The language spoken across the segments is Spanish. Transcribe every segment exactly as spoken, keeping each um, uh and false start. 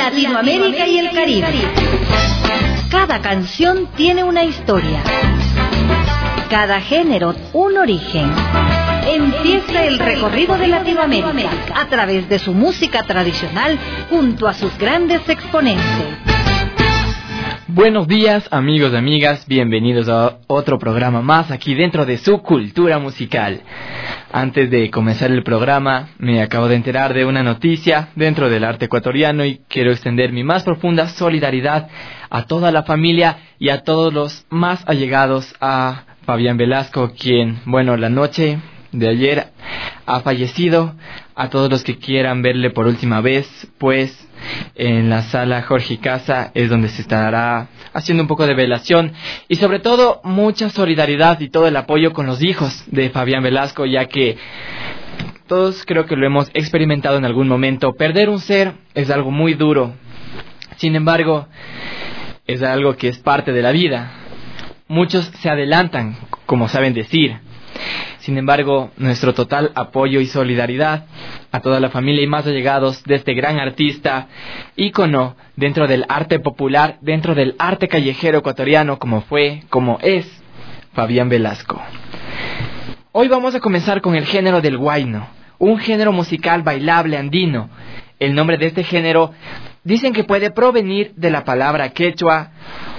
Latinoamérica y el Caribe. Cada canción tiene una historia. Cada género un origen. Empieza el recorrido de Latinoamérica a través de su música tradicional junto a sus grandes exponentes. Buenos días, amigos y amigas, bienvenidos a otro programa más aquí dentro de su cultura musical. Antes de comenzar el programa, me acabo de enterar de una noticia dentro del arte ecuatoriano y quiero extender mi más profunda solidaridad a toda la familia y a todos los más allegados a Fabián Velasco, quien, bueno, la noche de ayer ha fallecido. A todos los que quieran verle por última vez, pues en la sala Jorge Casa es donde se estará haciendo un poco de velación y sobre todo mucha solidaridad y todo el apoyo con los hijos de Fabián Velasco, ya que todos creo que lo hemos experimentado en algún momento. Perder un ser es algo muy duro, sin embargo es algo que es parte de la vida. Muchos se adelantan, como saben decir. Sin embargo, nuestro total apoyo y solidaridad a toda la familia y más allegados de este gran artista, ícono dentro del arte popular, dentro del arte callejero ecuatoriano, como fue, como es, Fabián Velasco. Hoy vamos a comenzar con el género del huayno, un género musical bailable andino. El nombre de este género dicen que puede provenir de la palabra quechua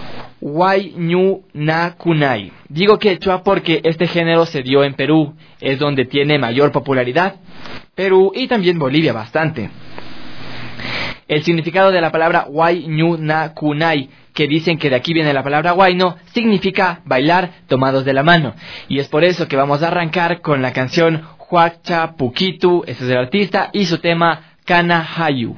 Huayñu-na-kunay. Digo quechua porque este género se dio en Perú, es donde tiene mayor popularidad. Perú y también Bolivia bastante. El significado de la palabra Huayñu-na-kunay, que dicen que de aquí viene la palabra huayno, significa bailar tomados de la mano. Y es por eso que vamos a arrancar con la canción Huacha Puquitu, ese es el artista, y su tema Cana Hayu.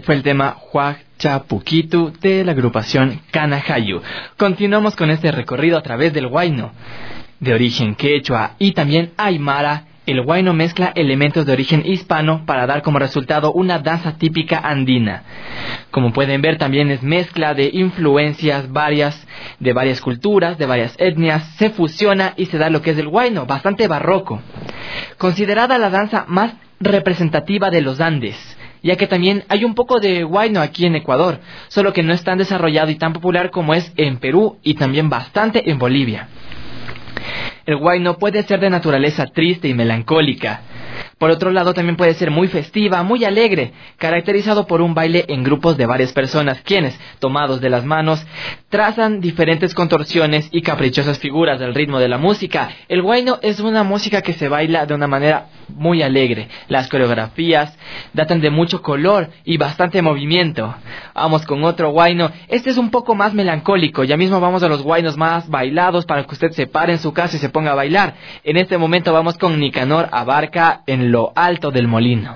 fue el tema Huaychapuquitu de la agrupación Canajayu. Continuamos con este recorrido a través del huayno. De origen quechua y también aymara, el huayno mezcla elementos de origen hispano para dar como resultado una danza típica andina. Como pueden ver, también es mezcla de influencias varias, de varias culturas, de varias etnias, se fusiona y se da lo que es el huayno, bastante barroco. Considerada la danza más representativa de los Andes, ya que también hay un poco de huayno aquí en Ecuador, solo que no es tan desarrollado y tan popular como es en Perú y también bastante en Bolivia. El huayno puede ser de naturaleza triste y melancólica. Por otro lado, también puede ser muy festiva, muy alegre, caracterizado por un baile en grupos de varias personas, quienes, tomados de las manos, trazan diferentes contorsiones y caprichosas figuras del ritmo de la música. El huayno es una música que se baila de una manera muy alegre. Las coreografías datan de mucho color y bastante movimiento. Vamos con otro huayno. Este es un poco más melancólico. Ya mismo vamos a los huaynos más bailados para que usted se pare en su casa y se ponga a bailar. En este momento vamos con Nicanor Abarca en lo alto del molino.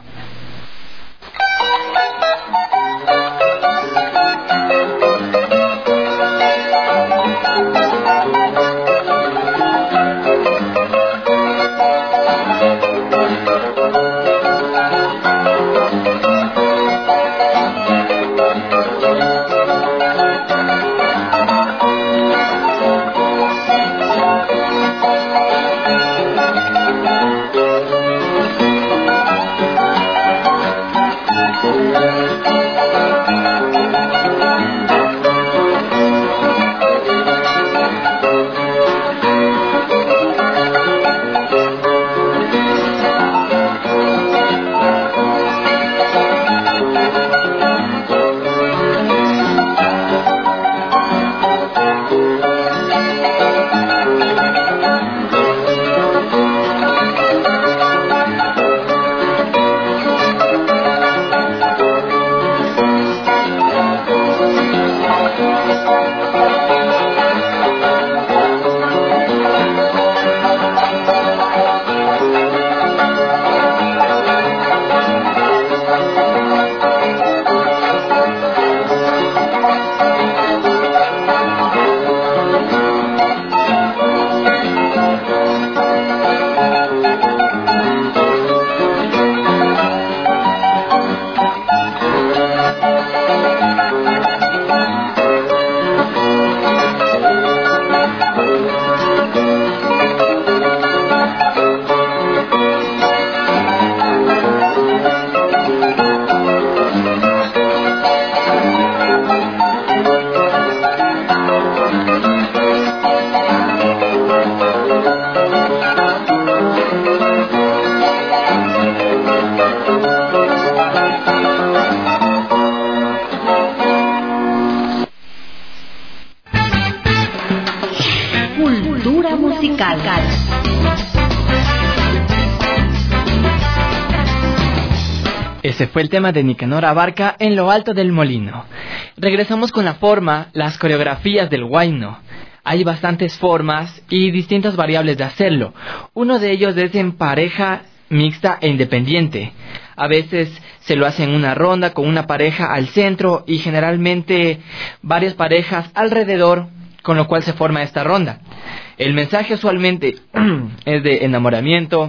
Ese fue el tema de Nicanor Abarca en lo alto del molino. Regresamos con la forma, las coreografías del huayno. Hay bastantes formas y distintas variables de hacerlo. Uno de ellos es en pareja mixta e independiente. A veces se lo hace en una ronda con una pareja al centro y generalmente varias parejas alrededor, con lo cual se forma esta ronda. El mensaje usualmente es de enamoramiento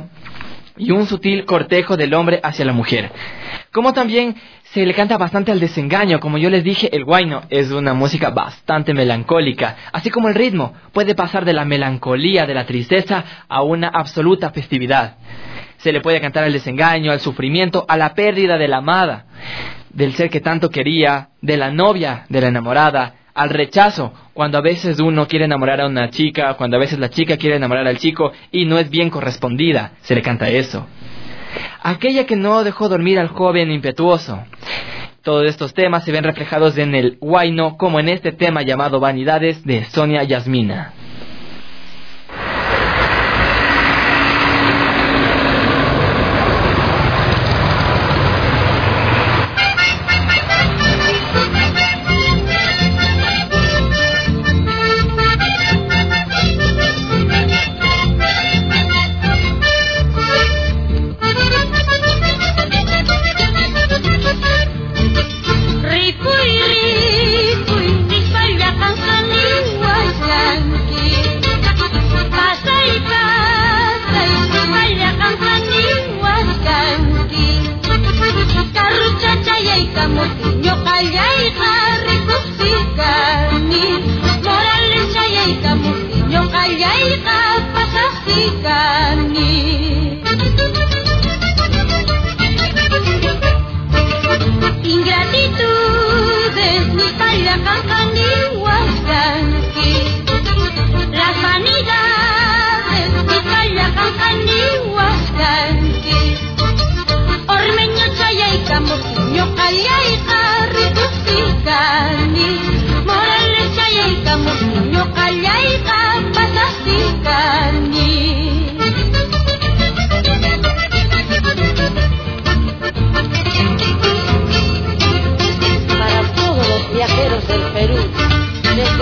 y un sutil cortejo del hombre hacia la mujer. Como también se le canta bastante al desengaño. Como yo les dije, el huayno es una música bastante melancólica. Así como el ritmo puede pasar de la melancolía, de la tristeza, a una absoluta festividad. Se le puede cantar al desengaño, al sufrimiento, a la pérdida de la amada, del ser que tanto quería, de la novia, de la enamorada, al rechazo, cuando a veces uno quiere enamorar a una chica, cuando a veces la chica quiere enamorar al chico y no es bien correspondida, se le canta eso. Aquella que no dejó dormir al joven impetuoso. Todos estos temas se ven reflejados en el huayno, como en este tema llamado Vanidades de Sonia Yasmina.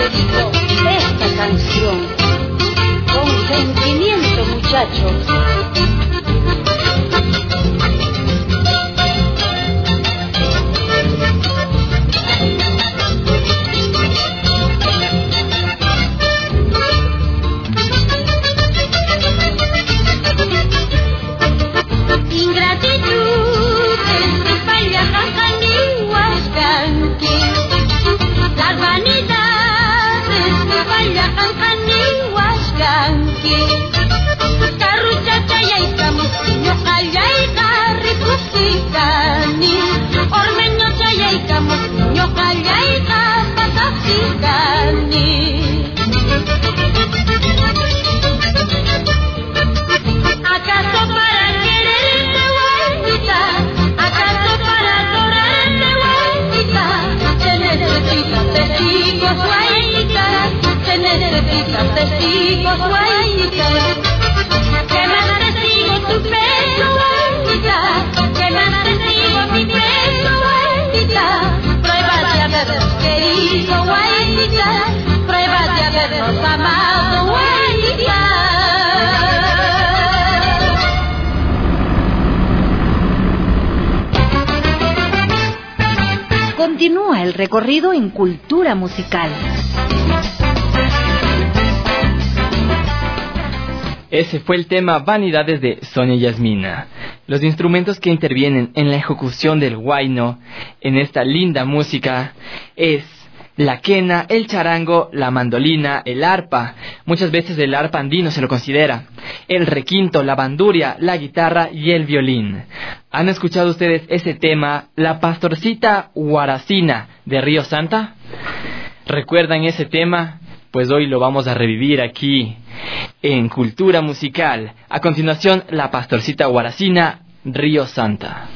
dedico esta canción con sentimiento, muchachos. Testigos, guainita, que más testigo tu peso, guainita, que más testigo mi peso, guainita, prueba de habernos querido, guainita, prueba de habernos amado, guainita. Continúa el recorrido en Cultura Musical. Ese fue el tema Vanidades de Sonia Yasmina. Los instrumentos que intervienen en la ejecución del huayno en esta linda música es la quena, el charango, la mandolina, el arpa. Muchas veces el arpa andino se lo considera. El requinto, la banduria, la guitarra y el violín. ¿Han escuchado ustedes ese tema, La Pastorcita Guaracina de Río Santa? ¿Recuerdan ese tema? Pues hoy lo vamos a revivir aquí en Cultura Musical. A continuación, La Pastorcita Guaracina, Río Santa.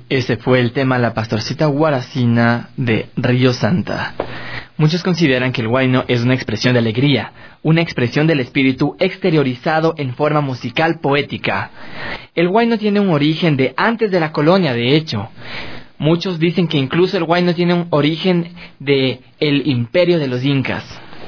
Ese fue el tema La Pastorcita Guaracina de Río Santa. Muchos consideran que el huayno es una expresión de alegría, una expresión del espíritu exteriorizado en forma musical poética. El huayno tiene un origen de antes de la colonia, de hecho. Muchos dicen que incluso el huayno tiene un origen de el imperio de los incas.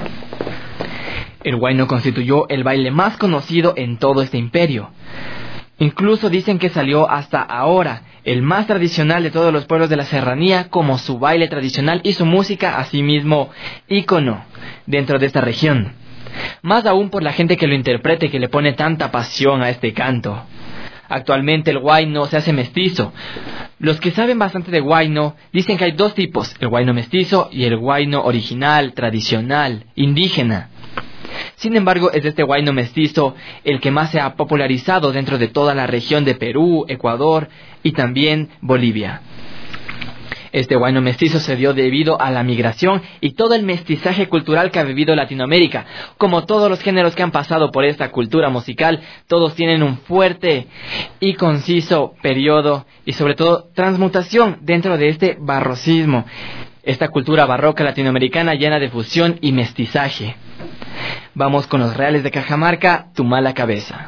El huayno constituyó el baile más conocido en todo este imperio. Incluso dicen que salió hasta ahora el más tradicional de todos los pueblos de la serranía como su baile tradicional y su música, asimismo, ícono dentro de esta región. Más aún por la gente que lo interprete, que le pone tanta pasión a este canto. Actualmente el huayno se hace mestizo. Los que saben bastante de huayno dicen que hay dos tipos, el huayno mestizo y el huayno original, tradicional, indígena. Sin embargo, es este huayno mestizo el que más se ha popularizado dentro de toda la región de Perú, Ecuador y también Bolivia. Este huayno mestizo se dio debido a la migración y todo el mestizaje cultural que ha vivido Latinoamérica. Como todos los géneros que han pasado por esta cultura musical, todos tienen un fuerte y conciso periodo y sobre todo transmutación dentro de este barrocismo. Esta cultura barroca latinoamericana llena de fusión y mestizaje. Vamos con los Reales de Cajamarca, Tu Mala Cabeza.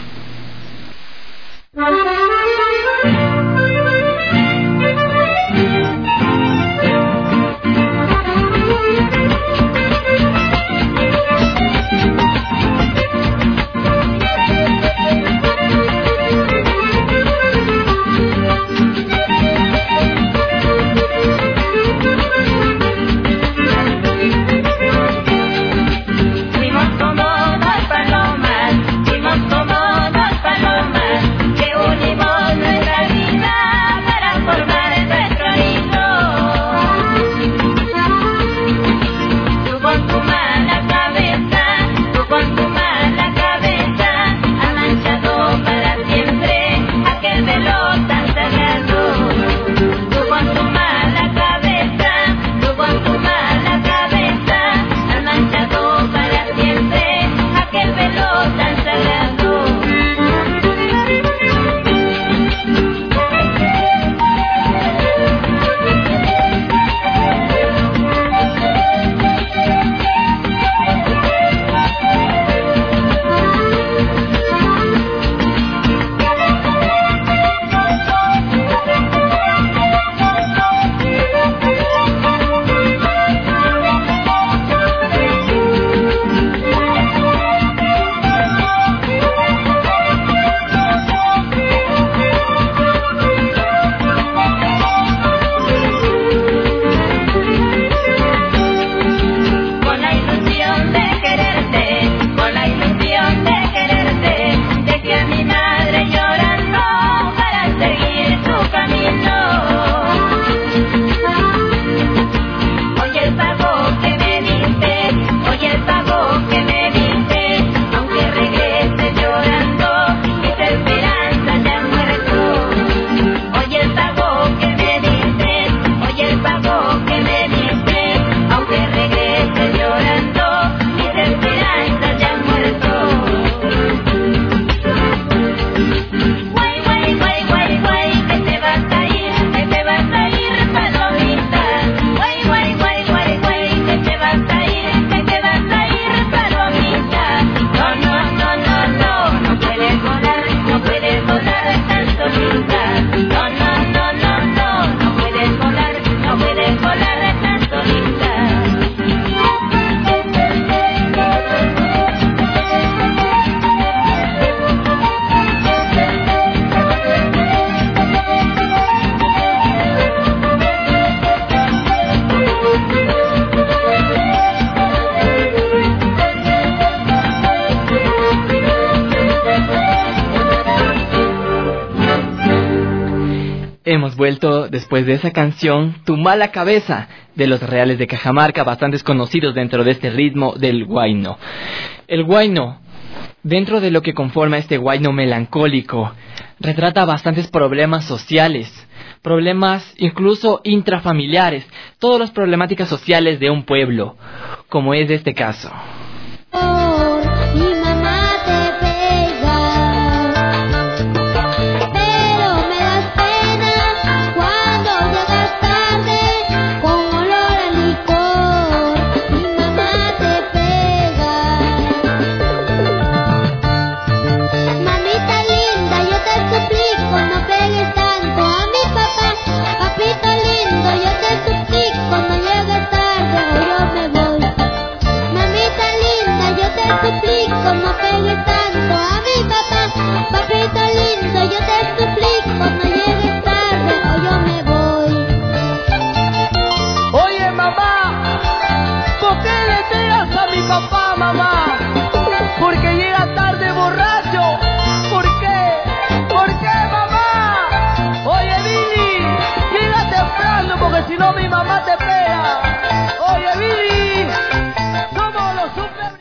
Hemos vuelto después de esa canción, Tu Mala Cabeza, de los Reales de Cajamarca, bastantes conocidos dentro de este ritmo del huayno. El huayno, dentro de lo que conforma este huayno melancólico, retrata bastantes problemas sociales, problemas incluso intrafamiliares, todas las problemáticas sociales de un pueblo, como es este caso.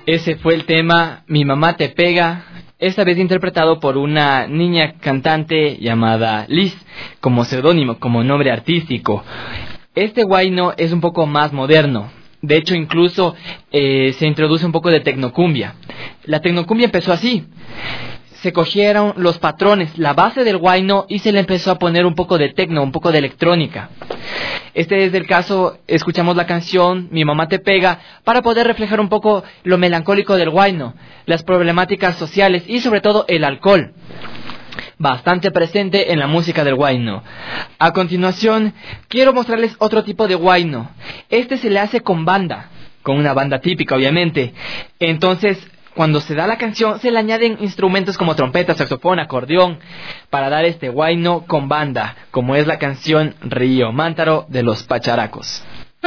Ese fue el tema Mi mamá te pega, esta vez interpretado por una niña cantante llamada Liz, como seudónimo, como nombre artístico. Este huayno es un poco más moderno. De hecho, incluso eh, se introduce un poco de tecnocumbia. La tecnocumbia empezó así. Se cogieron los patrones, la base del huayno, y se le empezó a poner un poco de tecno, un poco de electrónica. Este es el caso, escuchamos la canción Mi mamá te pega, para poder reflejar un poco lo melancólico del huayno, las problemáticas sociales y sobre todo el alcohol, bastante presente en la música del huayno. A continuación, quiero mostrarles otro tipo de huayno. Este se le hace con banda, con una banda típica obviamente. Entonces, cuando se da la canción, se le añaden instrumentos como trompeta, saxofón, acordeón, para dar este huayno con banda, como es la canción Río Mántaro de los Pacharacos.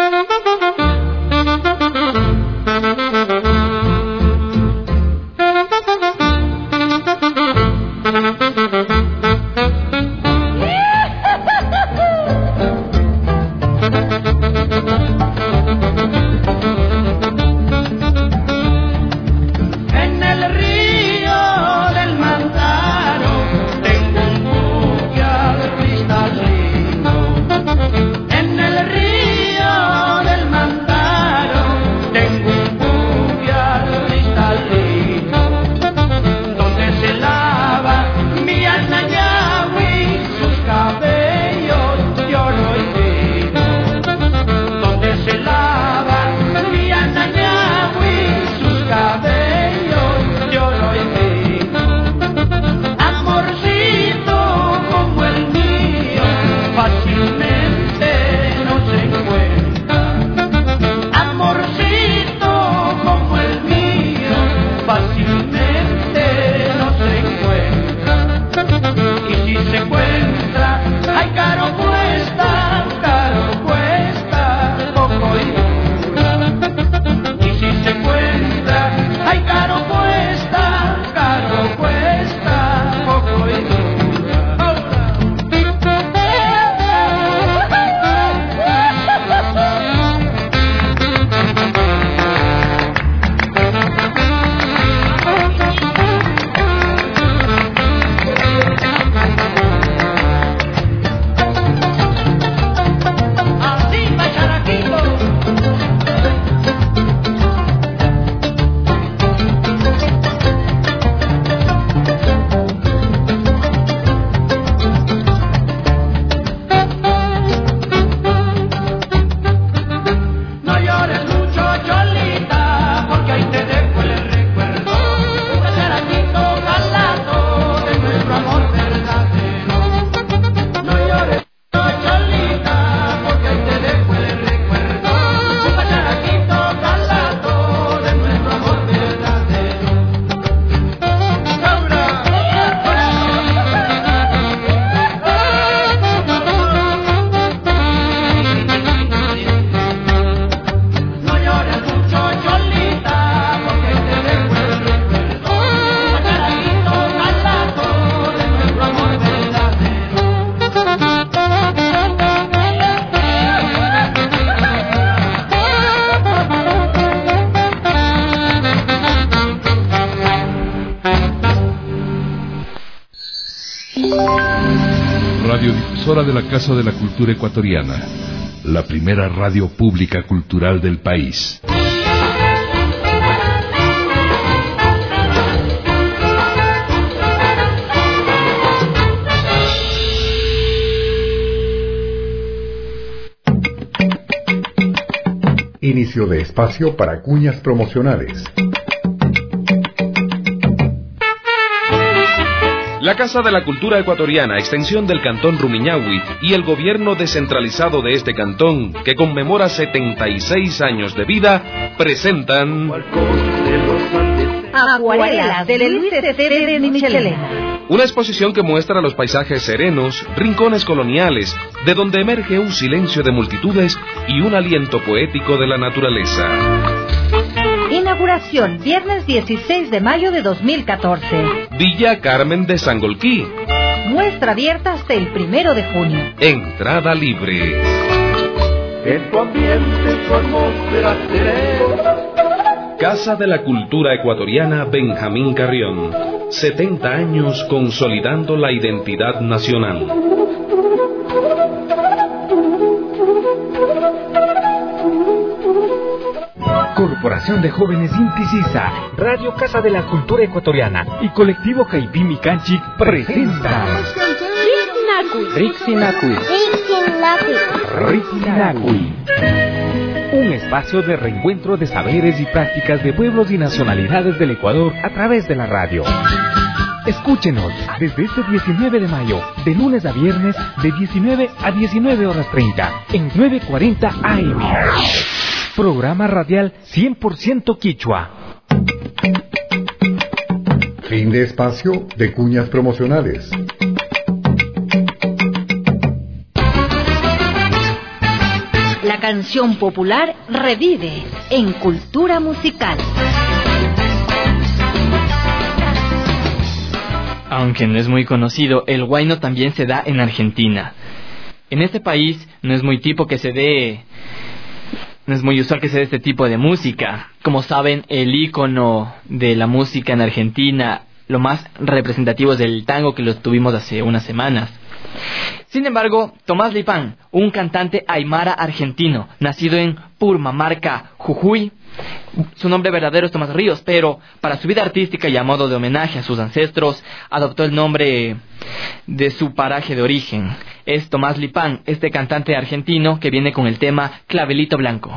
Radiodifusora de la Casa de la Cultura Ecuatoriana, la primera radio pública cultural del país. Inicio de espacio para cuñas promocionales. La Casa de la Cultura Ecuatoriana, extensión del Cantón Rumiñahui, y el gobierno descentralizado de este cantón, que conmemora setenta y seis años de vida, presentan Acuarelas de Luis Esteves Michelena. Una exposición que muestra los paisajes serenos, rincones coloniales, de donde emerge un silencio de multitudes y un aliento poético de la naturaleza. Inauguración, viernes dieciséis de mayo de dos mil catorce. Villa Carmen de Sangolquí. Muestra abierta hasta el primero de junio. Entrada libre. En tu ambiente, tu atmósfera serena, Casa de la Cultura Ecuatoriana Benjamín Carrión. setenta años consolidando la identidad nacional. Corporación de Jóvenes Intisisa, Radio Casa de la Cultura Ecuatoriana y Colectivo Caipí Micanchic presenta Rixinacui. Rixinacui. Un espacio de reencuentro de saberes y prácticas de pueblos y nacionalidades del Ecuador a través de la radio. Escúchenos desde este diecinueve de mayo, de lunes a viernes, de diecinueve a diecinueve horas treinta, en nueve cuarenta A M. Programa radial cien por ciento quichua. Fin de espacio de cuñas promocionales. La canción popular revive en Cultura Musical. Aunque no es muy conocido, el huayno también se da en Argentina. En este país no es muy tipo que se dé... No es muy usual que se dé este tipo de música. Como saben, el ícono de la música en Argentina, lo más representativo es el tango, que lo tuvimos hace unas semanas. Sin embargo, Tomás Lipán, un cantante aymara argentino, nacido en Purmamarca, Jujuy. Su nombre verdadero es Tomás Ríos, pero para su vida artística y a modo de homenaje a sus ancestros, adoptó el nombre de su paraje de origen. Es Tomás Lipán, este cantante argentino que viene con el tema Clavelito Blanco.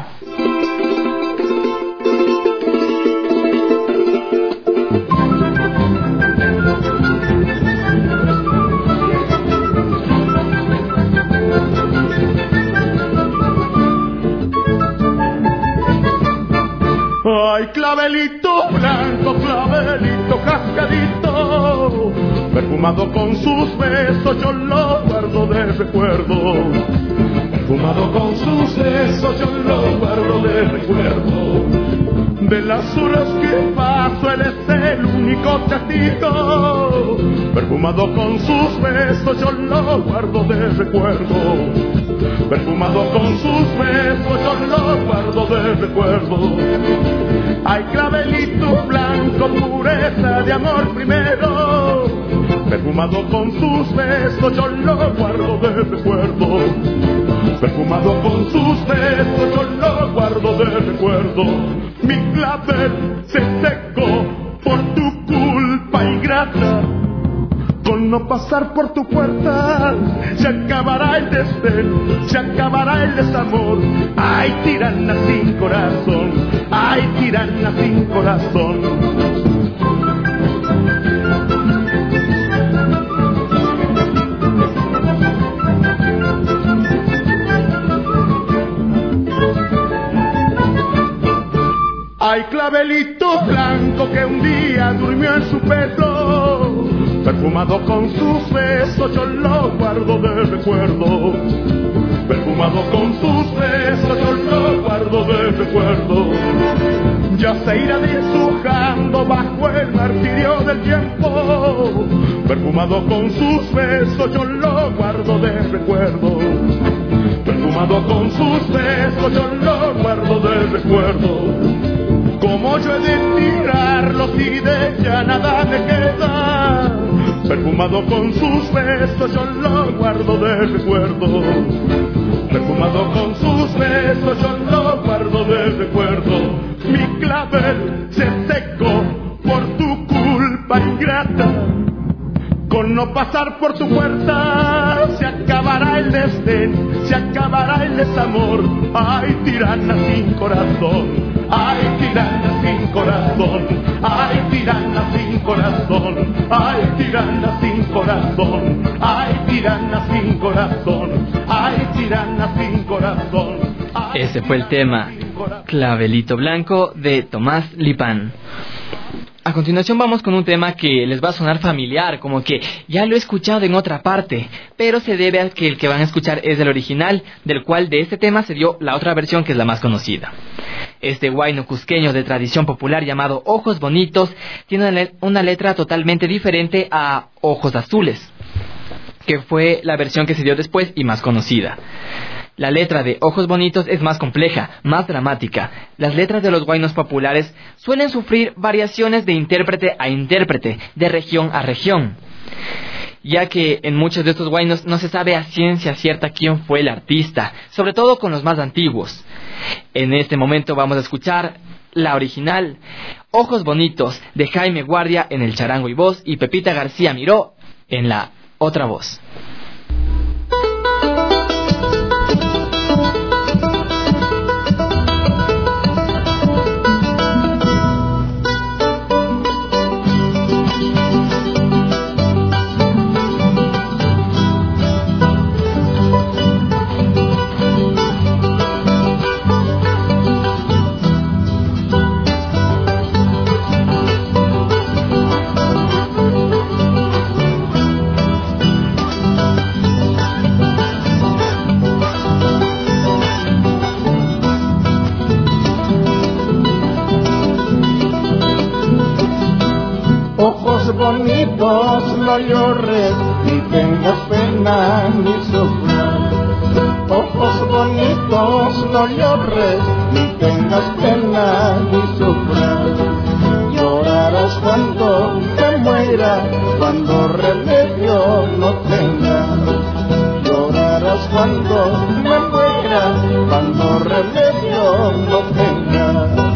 Ay, clavelito blanco, clavelito cascadito, perfumado con sus besos, yo lo guardo de recuerdo. Perfumado con sus besos, yo lo guardo de recuerdo. De las horas que paso, él es el único testigo. Perfumado con sus besos, yo lo guardo de recuerdo. Perfumado con sus besos, yo lo guardo de recuerdo. Ay, clavelito blanco, pureza de amor primero. Perfumado con sus besos, yo lo guardo de recuerdo. Perfumado con sus besos, yo lo guardo de recuerdo. Mi clavel se secó por tu culpa ingrata. Con no pasar por tu puerta se acabará el desdén, se acabará el desamor. Ay, tirana sin corazón, ay, tirana sin corazón. Ay, clavelito blanco que un día durmió en su pecho, perfumado con sus besos, yo lo guardo de recuerdo. Perfumado con sus besos, yo lo guardo de recuerdo. Ya se irá deshojando bajo el martirio del tiempo. Perfumado con sus besos, yo lo guardo de recuerdo. Perfumado con sus besos, yo lo guardo de recuerdo. Como yo he de tirarlo si de ella nada me queda. Perfumado con sus besos, yo lo guardo de recuerdo. Perfumado con sus besos, yo lo guardo de recuerdo. Mi clavel se secó por tu culpa ingrata. Con no pasar por tu puerta se acabará el desdén, se acabará el desamor. Ay, tirana sin corazón, ay, tirana sin corazón, ay, tirana sin corazón, ay, tirana sin corazón, ay, tirana sin corazón, ay, tirana sin corazón. Ese fue el tema Clavelito Blanco de Tomás Lipán. A continuación vamos con un tema que les va a sonar familiar, como que ya lo he escuchado en otra parte, pero se debe a que el que van a escuchar es el original, del cual de este tema se dio la otra versión que es la más conocida. Este huayno cusqueño de tradición popular llamado Ojos Bonitos tiene una letra totalmente diferente a Ojos Azules, que fue la versión que se dio después y más conocida. La letra de Ojos Bonitos es más compleja, más dramática. Las letras de los huaynos populares suelen sufrir variaciones de intérprete a intérprete, de región a región, ya que en muchos de estos huaynos no se sabe a ciencia cierta quién fue el artista, sobre todo con los más antiguos. En este momento vamos a escuchar la original, Ojos Bonitos, de Jaime Guardia en el charango y voz, y Pepita García Miró en la otra voz. Bonitos, no llores, ni tengas pena ni sufras. Ojos bonitos, no llores, ni tengas pena ni sufras. Llorarás cuando te muera, cuando remedio no tengas. Llorarás cuando me muera, cuando remedio no tengas.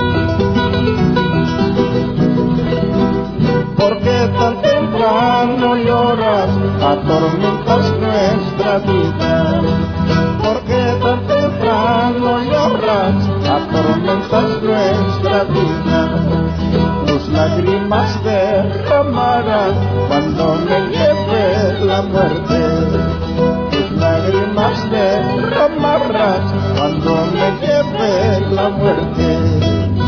Tan temprano lloras, atormentas nuestra vida. Porque tan temprano lloras, atormentas nuestra vida. Tus lágrimas derramarás cuando me lleve la muerte. Tus lágrimas derramarás cuando me lleve la muerte.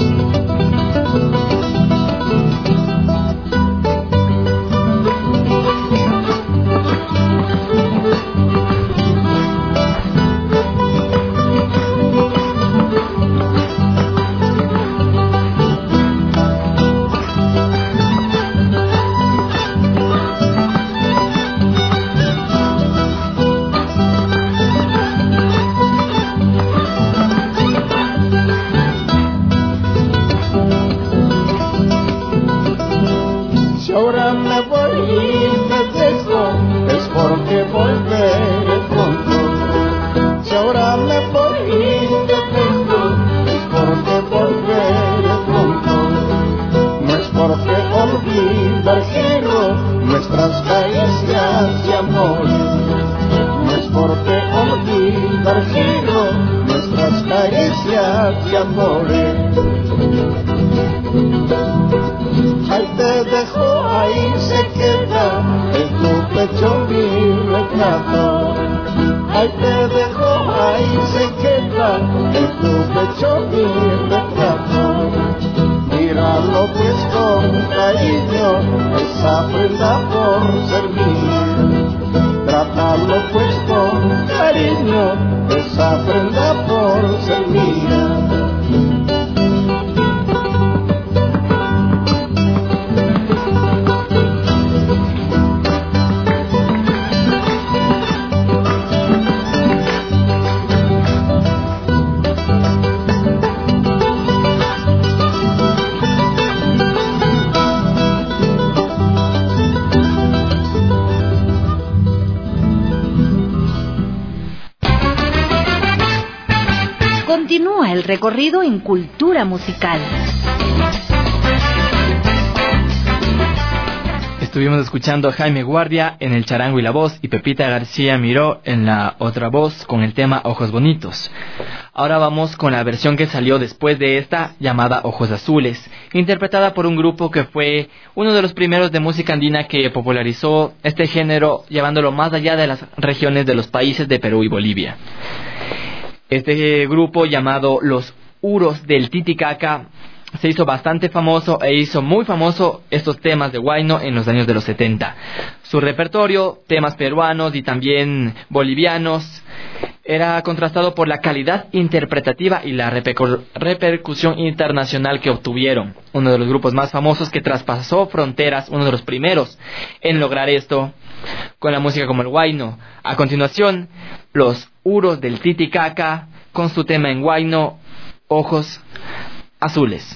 Continúa el recorrido en cultura musical. Estuvimos escuchando a Jaime Guardia en el charango y la voz y Pepita García Miró en la otra voz con el tema Ojos Bonitos. Ahora vamos con la versión que salió después de esta, llamada Ojos Azules, interpretada por un grupo que fue uno de los primeros de música andina que popularizó este género, llevándolo más allá de las regiones de los países de Perú y Bolivia. Este grupo, llamado Los Uros del Titicaca, se hizo bastante famoso e hizo muy famoso estos temas de huayno en los años de los setenta. Su repertorio, temas peruanos y también bolivianos, era contrastado por la calidad interpretativa y la repercu- repercusión internacional que obtuvieron. Uno de los grupos más famosos que traspasó fronteras, uno de los primeros en lograr esto, con la música como el huayno. A continuación, los Uros del Titicaca con su tema en huayno, Ojos Azules.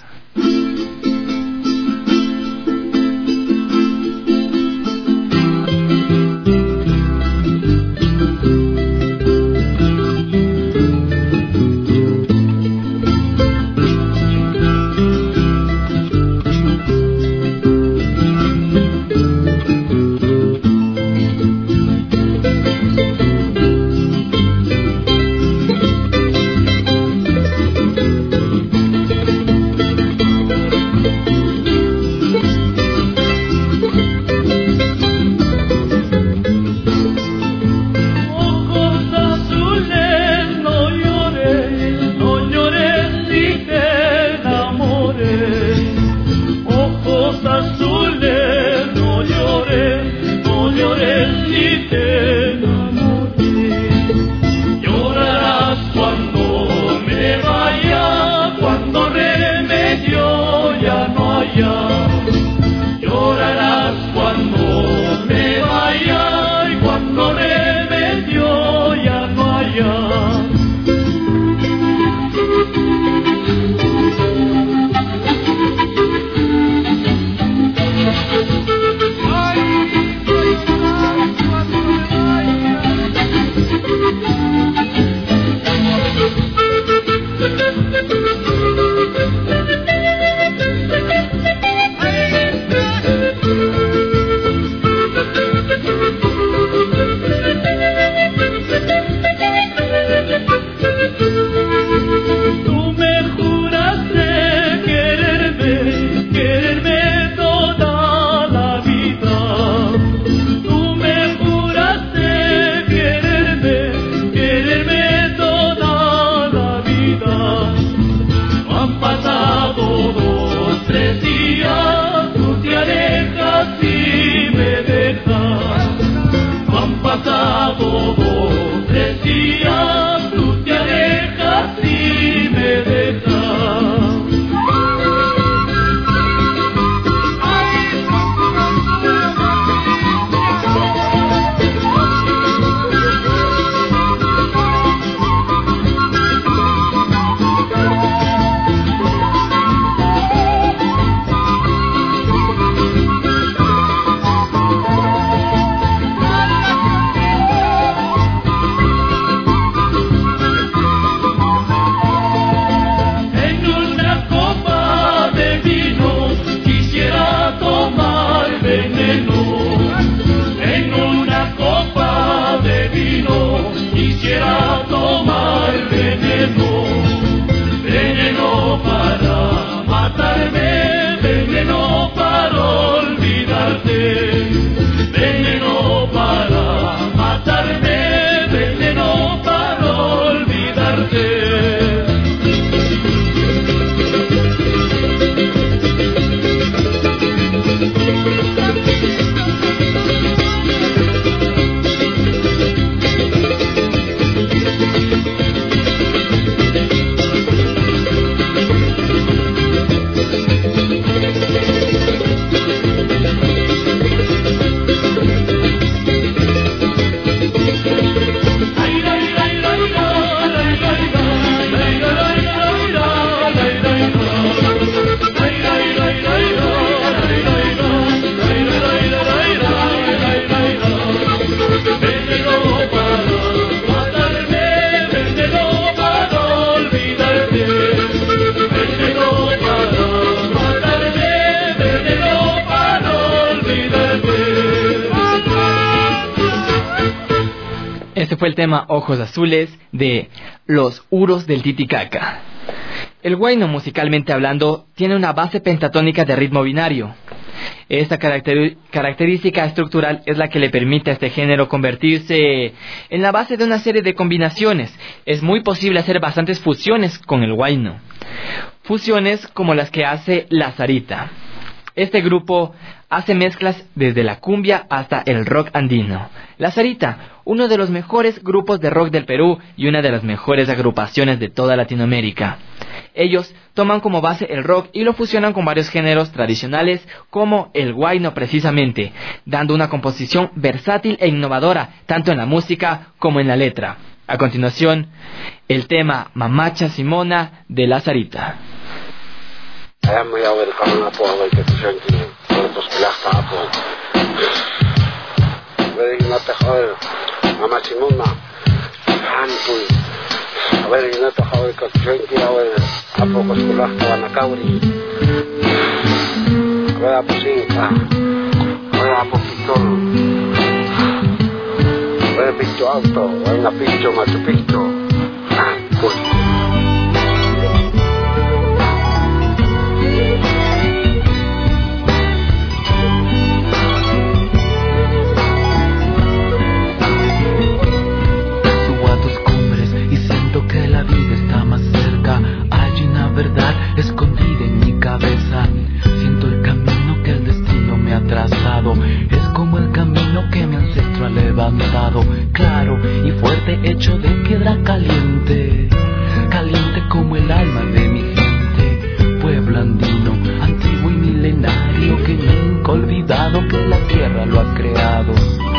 Este fue el tema Ojos Azules de los Uros del Titicaca. El huayno, musicalmente hablando, tiene una base pentatónica de ritmo binario. Esta caracter- característica estructural es la que le permite a este género convertirse en la base de una serie de combinaciones. Es muy posible hacer bastantes fusiones con el huayno. Fusiones como las que hace La Sarita. Este grupo hace mezclas desde la cumbia hasta el rock andino. La Sarita, uno de los mejores grupos de rock del Perú y una de las mejores agrupaciones de toda Latinoamérica. Ellos toman como base el rock y lo fusionan con varios géneros tradicionales como el huayno precisamente, dando una composición versátil e innovadora tanto en la música como en la letra. A continuación, el tema Mamacha Simona de La Sarita. Mamá Simona, Antul, a ver, y no te joder que yo quiero ver a poco escuela que van a cauri. A ver, a poquita, a ver, a poquito, a ver, picho alto, a ver, a picho, macho picho, Antul. Que la vida está más cerca, hay una verdad escondida en mi cabeza. Siento el camino que el destino me ha trazado, es como el camino que mi ancestro ha levantado, claro y fuerte, hecho de piedra caliente, caliente como el alma de mi gente. Pueblo andino, antiguo y milenario, que nunca olvidado que la tierra lo ha creado.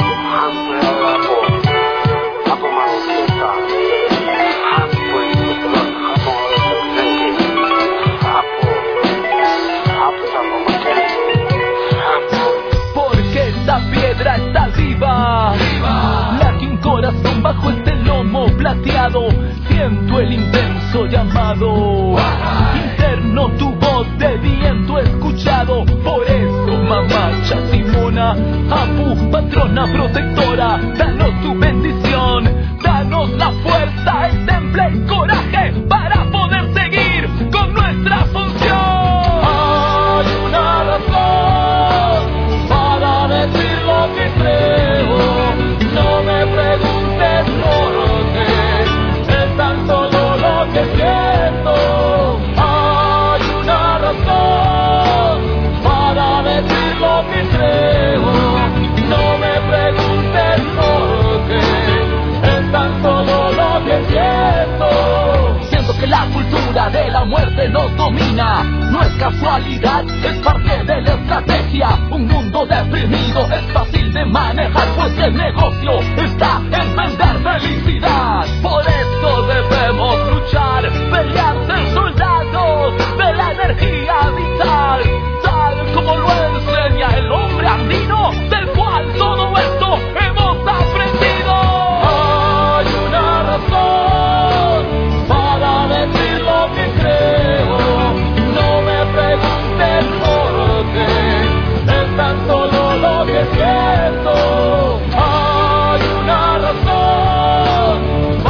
Está viva, viva, la que un corazón bajo este lomo plateado, siento el intenso llamado, interno tu voz de viento escuchado, por eso Mamacha Simona, Apu, patrona protectora, danos tu bendición, danos la fuerza, el temple, el coraje para poder seguir con nuestra función. Hay una razón para decir lo que creo, no me preguntes por qué, es tan solo lo que siento. Hay una razón para decir lo que creo, no me preguntes por qué, es tan solo lo que siento. Siento que la cultura de la muerte nos domina, no es casualidad, es parte de la estrategia. Un mundo deprimido es fácil de manejar, pues el negocio está en vender felicidad. Por eso debemos luchar, pelear, ser soldados de la energía vital, tal como lo enseña el hombre andino, del cual todo esto hemos aprendido. Hay una razón para decir lo que creo, no me preguntes por qué, es tan solo lo que siento. Hay una razón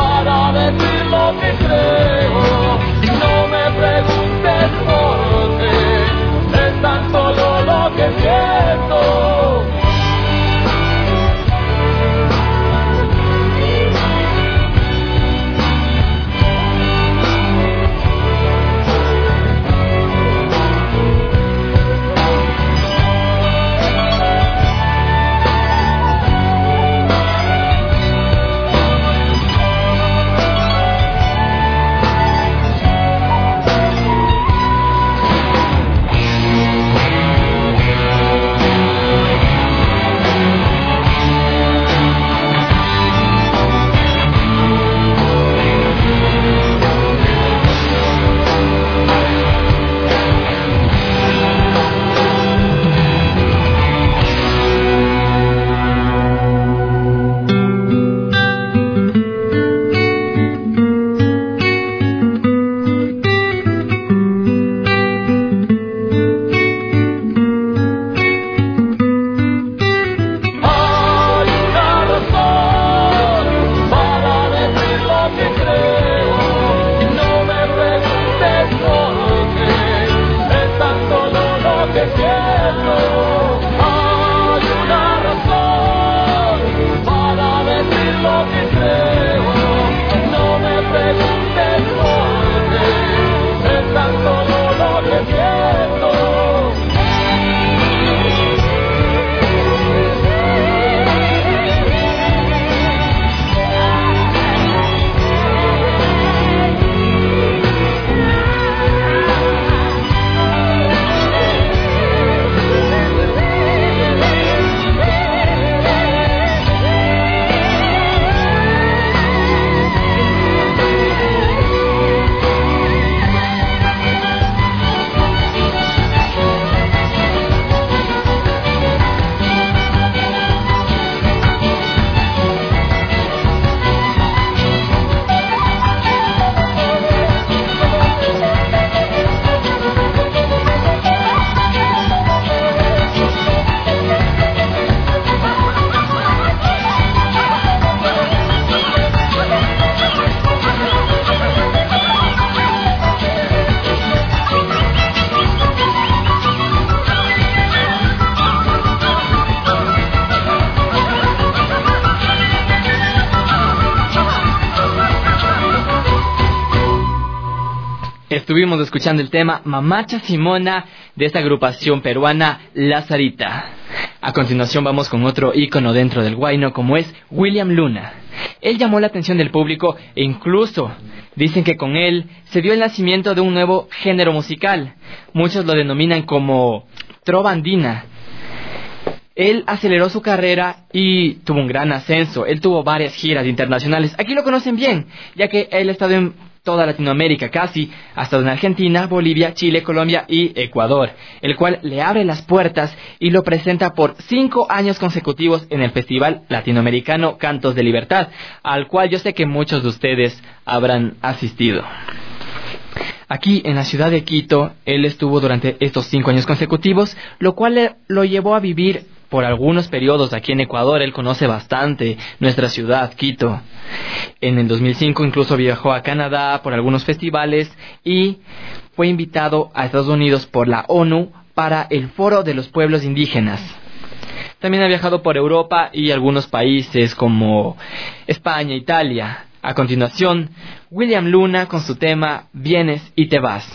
estuvimos escuchando el tema Mamacha Simona de esta agrupación peruana La Sarita. A continuación vamos con otro ícono dentro del huayno como es William Luna. Él llamó la atención del público e incluso dicen que con él se dio el nacimiento de un nuevo género musical. Muchos lo denominan como trova andina. Él aceleró su carrera y tuvo un gran ascenso. Él tuvo varias giras internacionales. Aquí lo conocen bien, ya que él ha estado en toda Latinoamérica casi, ha estado en Argentina, Bolivia, Chile, Colombia y Ecuador, el cual le abre las puertas y lo presenta por cinco años consecutivos en el Festival Latinoamericano Cantos de Libertad, al cual yo sé que muchos de ustedes habrán asistido. Aquí en la ciudad de Quito, él estuvo durante estos cinco años consecutivos, lo cual le, lo llevó a vivir por algunos periodos aquí en Ecuador. Él conoce bastante nuestra ciudad, Quito. En el dos mil cinco incluso viajó a Canadá por algunos festivales y fue invitado a Estados Unidos por la ONU para el Foro de los Pueblos Indígenas. También ha viajado por Europa y algunos países como España, Italia. A continuación, William Luna con su tema Vienes y te vas.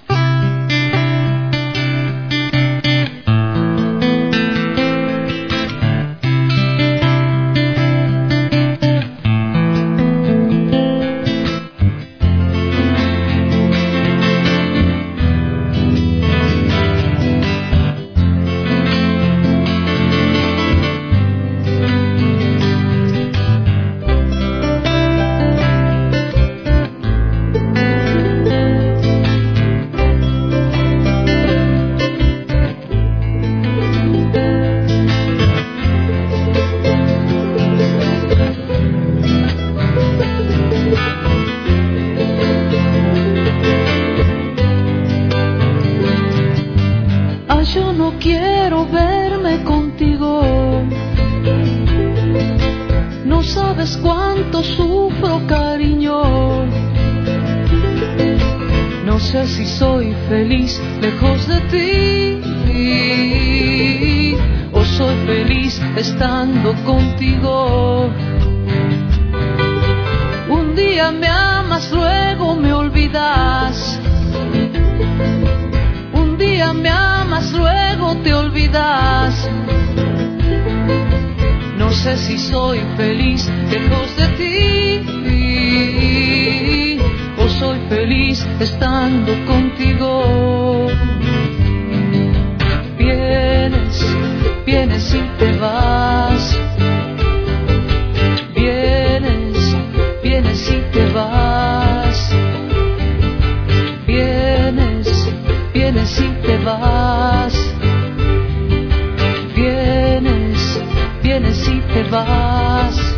Estando contigo, un día me amas, luego me olvidas. Un día me amas, luego te olvidas. No sé si soy feliz lejos de ti o soy feliz estando contigo. Vienes, vienes y te vas. Vienes, vienes y te vas. Vienes, vienes y te vas. Vienes, vienes y te vas.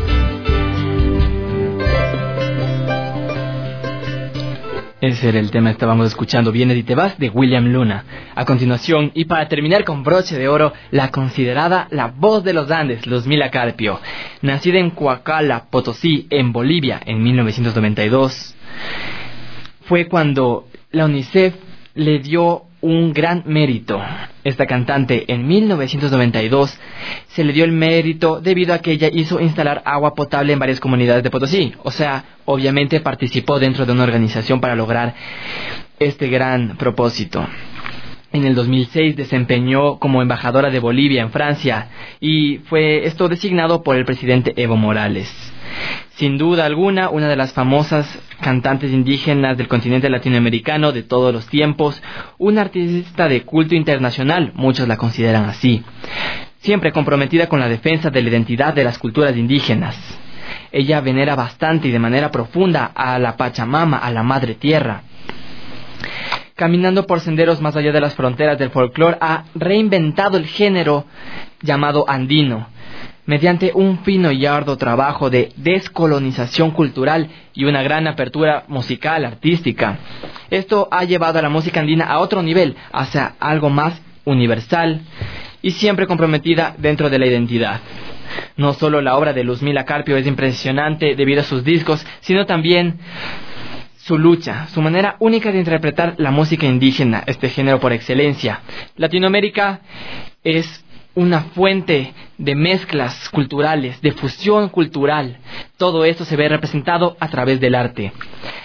Ese era el tema que estábamos escuchando, Vienes y te vas, de William Luna. A continuación, y para terminar con broche de oro, la considerada la voz de los Andes, Luzmila Carpio. Nacida en Coacala, Potosí, en Bolivia, en mil novecientos noventa y dos. Fue cuando la UNICEF le dio un gran mérito. Esta cantante en mil novecientos noventa y dos se le dio el mérito debido a que ella hizo instalar agua potable en varias comunidades de Potosí. O sea, obviamente participó dentro de una organización para lograr este gran propósito. En el dos mil seis desempeñó como embajadora de Bolivia en Francia y fue esto designado por el presidente Evo Morales. Sin duda alguna, una de las famosas cantantes indígenas del continente latinoamericano de todos los tiempos, una artista de culto internacional, muchos la consideran así, siempre comprometida con la defensa de la identidad de las culturas indígenas. Ella venera bastante y de manera profunda a la Pachamama, a la Madre Tierra. Caminando por senderos más allá de las fronteras del folclore, ha reinventado el género llamado andino, mediante un fino y arduo trabajo de descolonización cultural y una gran apertura musical, artística. Esto ha llevado a la música andina a otro nivel, hacia algo más universal y siempre comprometida dentro de la identidad. No solo la obra de Luzmila Carpio es impresionante debido a sus discos, sino también su lucha, su manera única de interpretar la música indígena, este género por excelencia. Latinoamérica es una fuente de mezclas culturales, de fusión cultural. Todo esto se ve representado a través del arte.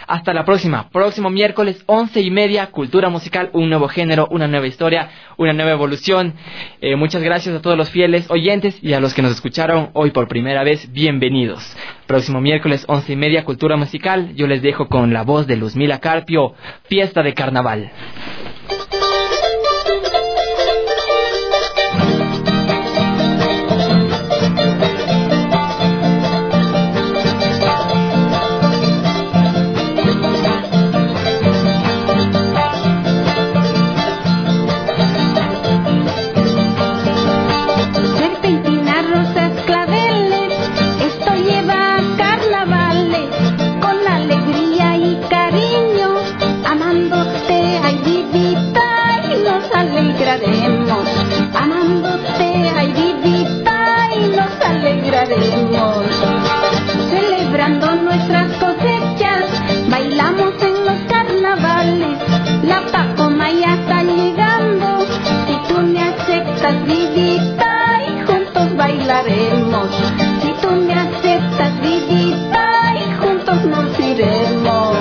Hasta la próxima, próximo miércoles, once y media, Cultura Musical, un nuevo género, una nueva historia, una nueva evolución. Eh, muchas gracias a todos los fieles oyentes y a los que nos escucharon hoy por primera vez, bienvenidos. Próximo miércoles, once y media, Cultura Musical. Yo les dejo con la voz de Luzmila Carpio, Fiesta de Carnaval. Amándote, ay vidita, y nos alegraremos. Celebrando nuestras cosechas, bailamos en los carnavales. La Pacoma ya está llegando, si tú me aceptas vidita, y juntos bailaremos. Si tú me aceptas vidita, y juntos nos iremos.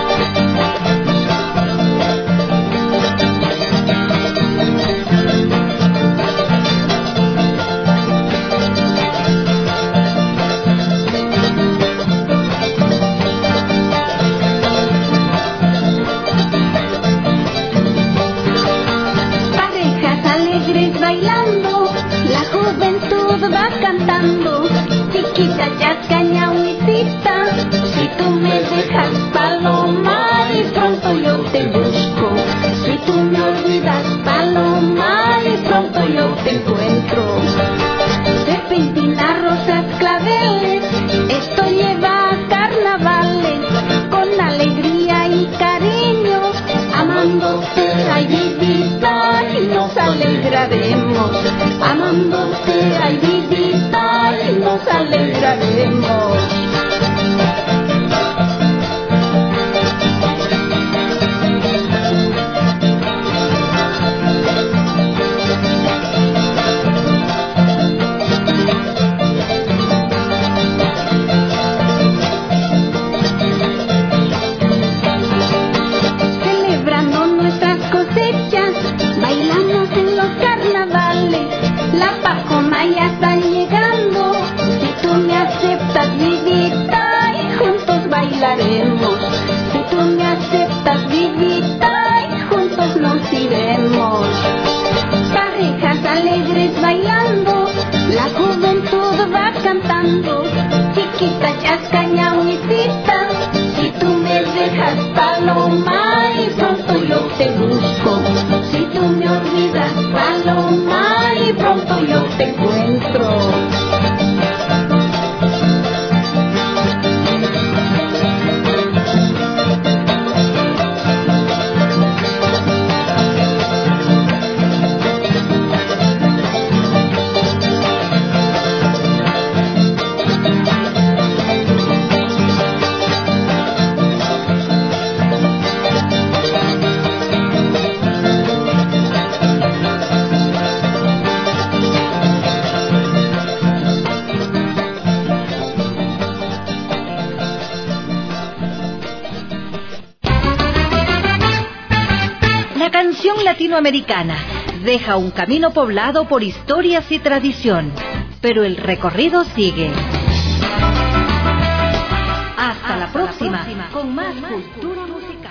Bailando, la juventud va cantando, chiquita ya cañahuitita, si tú me dejas paloma y pronto yo te busco, si tú me olvidas paloma y pronto yo te encuentro. Serpentina, rosas, claveles, esto lleva a carnavales, con alegría y cariño, amándote, ay vidita, y nos alegraremos. Amándote, ay vidita, y nos alegraremos. Celebrando nuestras cosechas, bailamos en los carnavales. La Pacoma ya está llegando, si tú me aceptas vidita, y juntos bailaremos. Si tú me aceptas vidita, y juntos nos iremos. Parejas alegres bailando, la juventud va cantando, chiquita chascañahuitita, si tú me dejas paloma y pronto yo te busco, si tú me olvidas paloma y pronto yo te encuentro. La canción latinoamericana deja un camino poblado por historias y tradición, pero el recorrido sigue. Hasta la próxima, con más cultura musical.